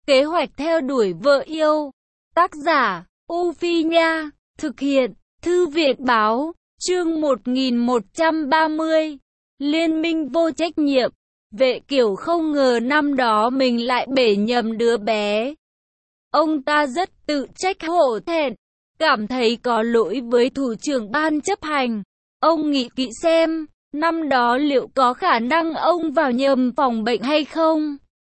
Kế hoạch theo đuổi vợ yêu. Tác giả, U Phi Nha. Thực hiện, Thư viện Báo. Chương 1130. Liên minh vô trách nhiệm. Vệ Kiều không ngờ năm đó mình lại bể nhầm đứa bé. Ông ta rất tự trách hổ thẹn, cảm thấy có lỗi với thủ trưởng ban chấp hành. Ông nghĩ kỹ xem, năm đó liệu có khả năng ông vào nhầm phòng bệnh hay không?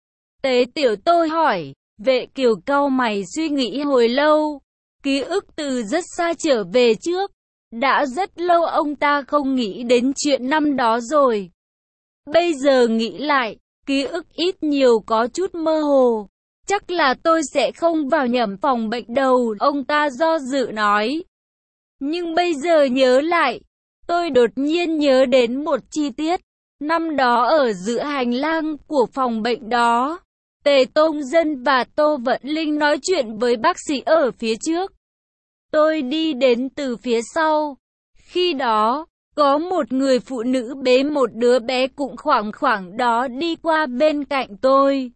Tế Tiểu Tôi hỏi. Vệ Kiều cau mày suy nghĩ hồi lâu. Ký ức từ rất xa trở về trước. Đã rất lâu ông ta không nghĩ đến chuyện năm đó rồi. Bây giờ nghĩ lại, ký ức ít nhiều có chút mơ hồ. Chắc là tôi sẽ không vào nhầm phòng bệnh đâu, ông ta do dự nói. Nhưng bây giờ nhớ lại, tôi đột nhiên nhớ đến một chi tiết. Năm đó ở giữa hành lang của phòng bệnh đó, Tề Tông Dân và Tô Vận Linh nói chuyện với bác sĩ ở phía trước. Tôi đi đến từ phía sau. Khi đó, có một người phụ nữ bế một đứa bé cũng khoảng đó đi qua bên cạnh tôi.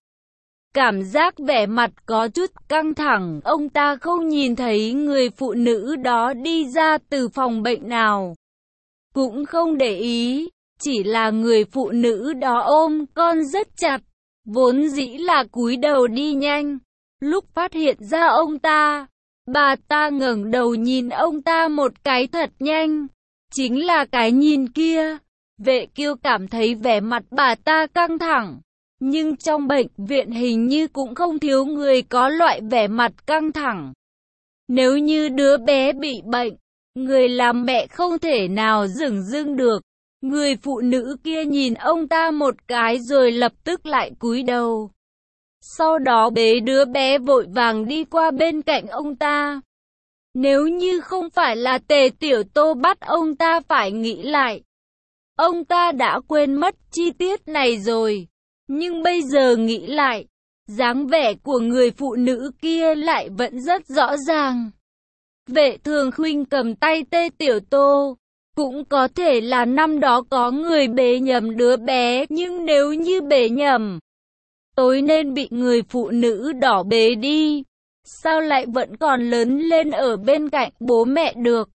Cảm giác vẻ mặt có chút căng thẳng, ông ta không nhìn thấy người phụ nữ đó đi ra từ phòng bệnh nào. Cũng không để ý, chỉ là người phụ nữ đó ôm con rất chặt, vốn dĩ là cúi đầu đi nhanh. Lúc phát hiện ra ông ta, bà ta ngẩng đầu nhìn ông ta một cái thật nhanh. Chính là cái nhìn kia. Vệ Kiều cảm thấy vẻ mặt bà ta căng thẳng. Nhưng trong bệnh viện hình như cũng không thiếu người có loại vẻ mặt căng thẳng. Nếu như đứa bé bị bệnh, người làm mẹ không thể nào dửng dưng được. Người phụ nữ kia nhìn ông ta một cái rồi lập tức lại cúi đầu. Sau đó bế đứa bé vội vàng đi qua bên cạnh ông ta. Nếu như không phải là Tề Tiểu Tô bắt ông ta phải nghĩ lại, ông ta đã quên mất chi tiết này rồi. Nhưng bây giờ nghĩ lại, dáng vẻ của người phụ nữ kia lại vẫn rất rõ ràng. Vệ Thường Khuynh cầm tay Tề Tiểu Tô. Cũng có thể là năm đó có người bế nhầm đứa bé, nhưng nếu như bế nhầm, tối nên bị người phụ nữ đỏ bế đi. Sao lại vẫn còn lớn lên ở bên cạnh bố mẹ được?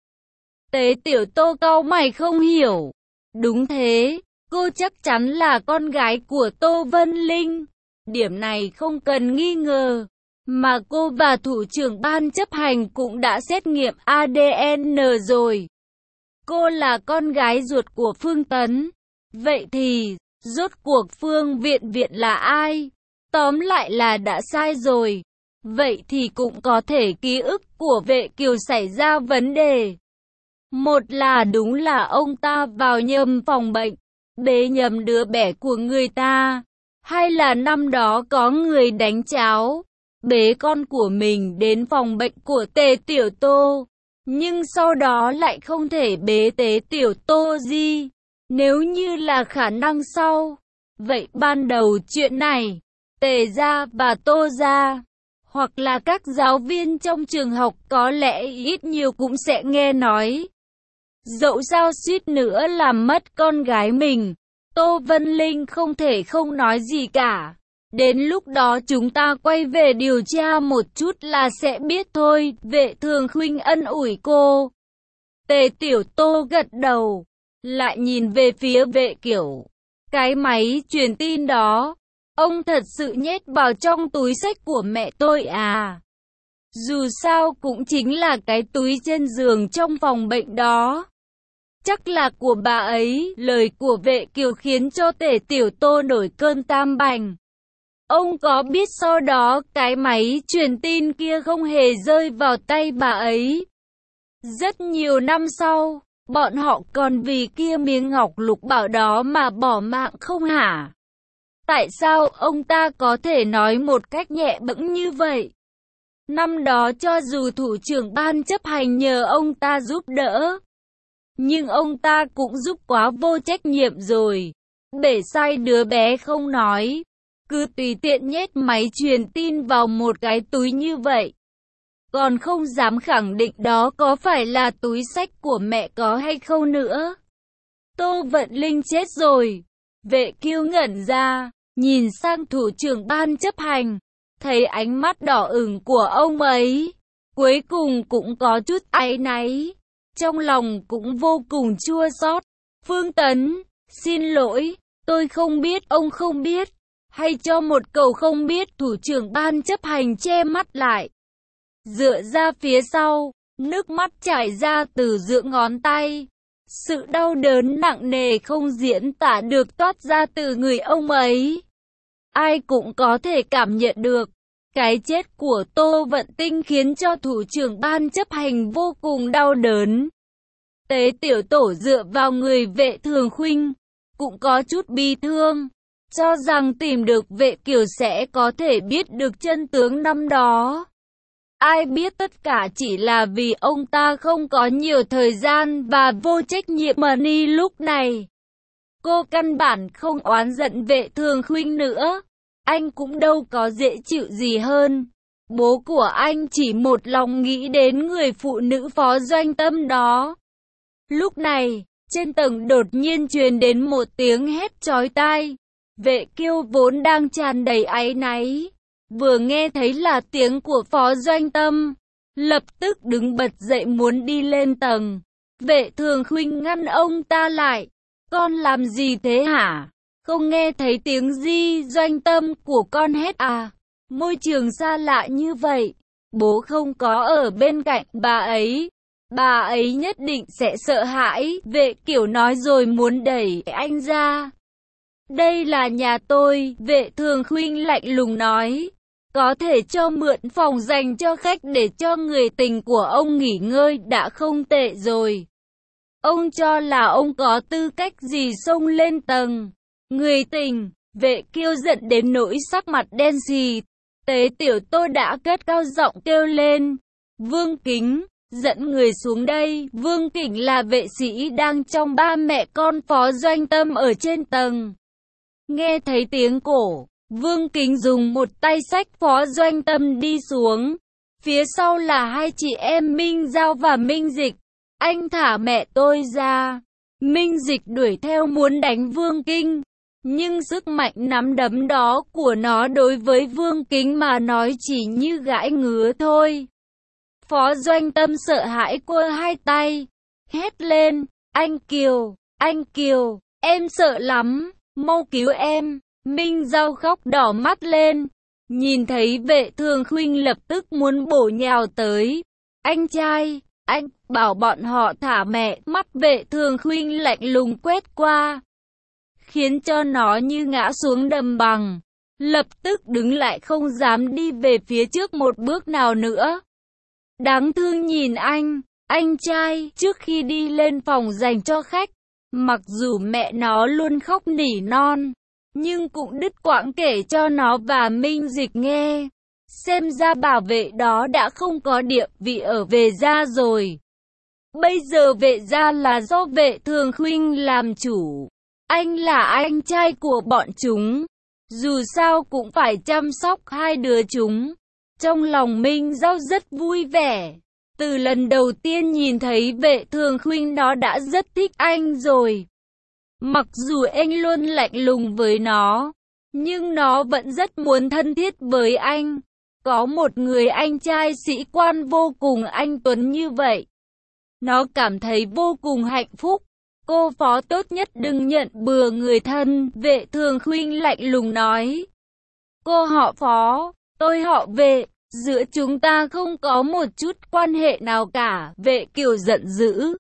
Tế Tiểu Tô cau mày không hiểu. Đúng thế, cô chắc chắn là con gái của Tô Vân Linh. Điểm này không cần nghi ngờ. Mà cô và thủ trưởng ban chấp hành cũng đã xét nghiệm ADN rồi. Cô là con gái ruột của Phương Tấn. Vậy thì, rốt cuộc Phương Viện là ai? Tóm lại là đã sai rồi. Vậy thì cũng có thể ký ức của Vệ Kiều xảy ra vấn đề. Một là đúng là ông ta vào nhầm phòng bệnh, bế nhầm đứa bé của người ta. Hay là năm đó có người đánh cháo, bế con của mình đến phòng bệnh của Tề Tiểu Tô. Nhưng sau đó lại không thể bế Tề Tiểu Tô gì. Nếu như là khả năng sau, vậy ban đầu chuyện này, Tề gia và Tô gia, hoặc là các giáo viên trong trường học có lẽ ít nhiều cũng sẽ nghe nói. Dẫu sao suýt nữa làm mất con gái mình, Tô Vân Linh không thể không nói gì cả. Đến lúc đó chúng ta quay về điều tra một chút là sẽ biết thôi. Vệ Thường Khuynh ân ủi cô. Tề Tiểu Tô gật đầu, lại nhìn về phía Vệ Kiều. Cái máy truyền tin đó, ông thật sự nhét vào trong túi sách của mẹ tôi à? Dù sao cũng chính là cái túi trên giường trong phòng bệnh đó. Chắc là của bà ấy. Lời của Vệ Kiều khiến cho Tề Tiểu Tô nổi cơn tam bành. Ông có biết sau đó cái máy truyền tin kia không hề rơi vào tay bà ấy. Rất nhiều năm sau, bọn họ còn vì kia miếng ngọc lục bảo đó mà bỏ mạng không hả? Tại sao ông ta có thể nói một cách nhẹ bẫng như vậy? Năm đó cho dù thủ trưởng ban chấp hành nhờ ông ta giúp đỡ, nhưng ông ta cũng giúp quá vô trách nhiệm rồi. Bể sai đứa bé không nói, cứ tùy tiện nhét máy truyền tin vào một cái túi như vậy. Còn không dám khẳng định đó có phải là túi sách của mẹ có hay không nữa. Tô Vận Linh chết rồi. Vệ Kiều ngẩn ra, nhìn sang thủ trưởng ban chấp hành. thấy ánh mắt đỏ ửng của ông ấy, cuối cùng cũng có chút áy náy, trong lòng cũng vô cùng chua xót. Phương Tấn, xin lỗi, tôi không biết, ông không biết, hay cho một câu không biết. Thủ trưởng ban chấp hành che mắt lại, dựa ra phía sau, nước mắt chảy ra từ giữa ngón tay. Sự đau đớn nặng nề không diễn tả được toát ra từ người ông ấy. Ai cũng có thể cảm nhận được, cái chết của Tô Vận Tinh khiến cho thủ trưởng ban chấp hành vô cùng đau đớn. Tế Tiểu Tổ dựa vào người Vệ Thường Khuynh, cũng có chút bi thương, cho rằng tìm được Vệ Kiều sẽ có thể biết được chân tướng năm đó. Ai biết tất cả chỉ là vì ông ta không có nhiều thời gian và vô trách nhiệm. Money lúc này, cô căn bản không oán giận Vệ Thường Khuynh nữa, anh cũng đâu có dễ chịu gì hơn. Bố của anh chỉ một lòng nghĩ đến người phụ nữ Phó Doanh Tâm đó. Lúc này, trên tầng đột nhiên truyền đến một tiếng hét chói tai. Vệ Kiều vốn đang tràn đầy áy náy, vừa nghe thấy là tiếng của Phó Doanh Tâm, lập tức đứng bật dậy muốn đi lên tầng. Vệ Thường Khuynh ngăn ông ta lại. Con làm gì thế hả? Không nghe thấy tiếng gì Doanh Tâm của con hét à? Môi trường xa lạ như vậy, bố không có ở bên cạnh bà ấy nhất định sẽ sợ hãi. Vệ Kiểu nói rồi muốn đẩy anh ra. Đây là nhà tôi, Vệ Thường Khuynh lạnh lùng nói. Có thể cho mượn phòng dành cho khách để cho người tình của ông nghỉ ngơi đã không tệ rồi. Ông cho là ông có tư cách gì xông lên tầng? Người tình, Vệ Kiêu giận đến nỗi sắc mặt đen xì. Tế Tiểu Tô đã cất cao giọng kêu lên. Vương Kính, dẫn người xuống đây. Vương Kính là vệ sĩ đang trong ba mẹ con Phó Doanh Tâm ở trên tầng. Nghe thấy tiếng cổ, Vương Kính dùng một tay xách Phó Doanh Tâm đi xuống. Phía sau là hai chị em Minh Giao và Minh Dịch. Anh thả mẹ tôi ra. Minh Dịch đuổi theo muốn đánh Vương Kính, nhưng sức mạnh nắm đấm đó của nó đối với Vương Kính mà nói chỉ như gãi ngứa thôi. Phó Doanh Tâm sợ hãi quơ hai tay, hét lên, anh Kiều, em sợ lắm, mau cứu em. Minh Giao khóc đỏ mắt lên, nhìn thấy Vệ Thường Khuynh lập tức muốn bổ nhào tới. Anh trai, anh bảo bọn họ thả mẹ. Mắt Vệ Thường Khuynh lạnh lùng quét qua, khiến cho nó như ngã xuống đầm bằng, lập tức đứng lại không dám đi về phía trước một bước nào nữa. Đáng thương nhìn anh trai, trước khi đi lên phòng dành cho khách, mặc dù mẹ nó luôn khóc nỉ non, nhưng cũng đứt quãng kể cho nó và Minh Dịch nghe. Xem ra bảo vệ đó đã không có địa vị ở Vệ gia rồi. Bây giờ Vệ gia là do Vệ Thường Khuynh làm chủ. Anh là anh trai của bọn chúng, dù sao cũng phải chăm sóc hai đứa chúng. Trong lòng Minh Giao rất vui vẻ. Từ lần đầu tiên nhìn thấy Vệ Thường Khuynh nó đã rất thích anh rồi. Mặc dù anh luôn lạnh lùng với nó, nhưng nó vẫn rất muốn thân thiết với anh. Có một người anh trai sĩ quan vô cùng anh tuấn như vậy, nó cảm thấy vô cùng hạnh phúc. Cô Phó tốt nhất đừng nhận bừa người thân. Vệ Thường Khuynh lạnh lùng nói. Cô họ Phó, tôi họ Vệ, giữa chúng ta không có một chút quan hệ nào cả. Vệ Kiều giận dữ.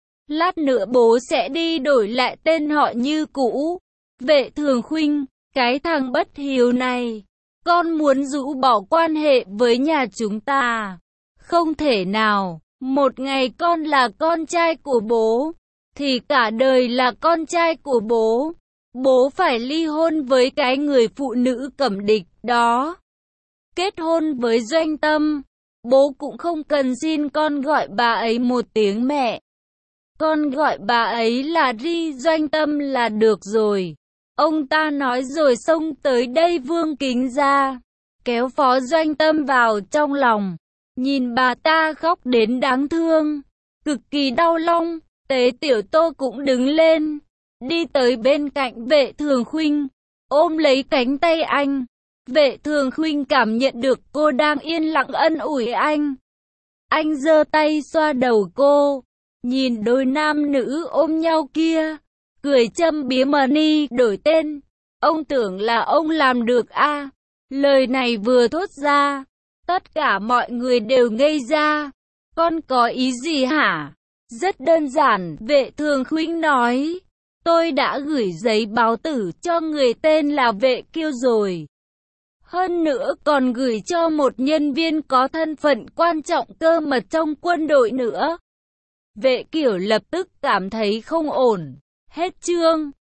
Lát nữa bố sẽ đi đổi lại tên họ như cũ. Vệ Thường Khuynh, cái thằng bất hiếu này, con muốn rũ bỏ quan hệ với nhà chúng ta? Không thể nào, một ngày con là con trai của bố, thì cả đời là con trai của bố. Bố phải ly hôn với cái người phụ nữ cẩm địch đó. Kết hôn với Doanh Tâm, bố cũng không cần xin con gọi bà ấy một tiếng mẹ. Con gọi bà ấy là Ri Doanh Tâm là được rồi. Ông ta nói rồi xông tới đây. Vương Kính ra, kéo Phó Doanh Tâm vào trong lòng. Nhìn bà ta khóc đến đáng thương, cực kỳ đau lòng. Tế Tiểu Tô cũng đứng lên, đi tới bên cạnh Vệ Thường Khuynh, ôm lấy cánh tay anh. Vệ Thường Khuynh cảm nhận được cô đang yên lặng ân ủi anh. Anh giơ tay xoa đầu cô, nhìn đôi nam nữ ôm nhau kia, cười châm biếm Money đổi tên. Ông tưởng là ông làm được à? Lời này vừa thốt ra, tất cả mọi người đều ngây ra. Con có ý gì hả? Rất đơn giản, Vệ Thường Khuynh nói. Tôi đã gửi giấy báo tử cho người tên là Vệ Kiêu rồi. Hơn nữa còn gửi cho một nhân viên có thân phận quan trọng cơ mật trong quân đội nữa. Vệ Kiểu lập tức cảm thấy không ổn. Hết chương.